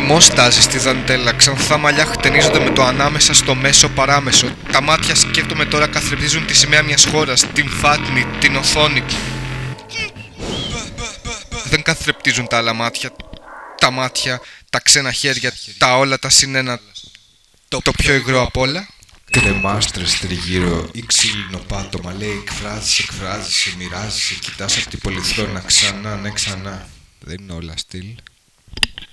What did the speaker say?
Θυμός στάζει στη δαντέλα, ξανθά μαλλιά χτενίζονται με το ανάμεσα στο μέσο παράμεσο. Τα μάτια σκέφτομαι τώρα καθρεπτίζουν τη σημαία μιας χώρας, την φάτνη, την οθόνη. Δεν καθρεπτίζουν τα άλλα μάτια. Τα μάτια, τα ξένα χέρια, τα όλα τα συνένα. Το πιο υγρό απ' όλα. Κρεμάστρες τριγύρω ή ξύλινο πάτωμα. Λέει εκφράζεσαι, μοιράζεσαι. Κοιτάς απ' την πολυθρόνα ξανά, ναι ξανά. Δεν είναι όλα στυλ.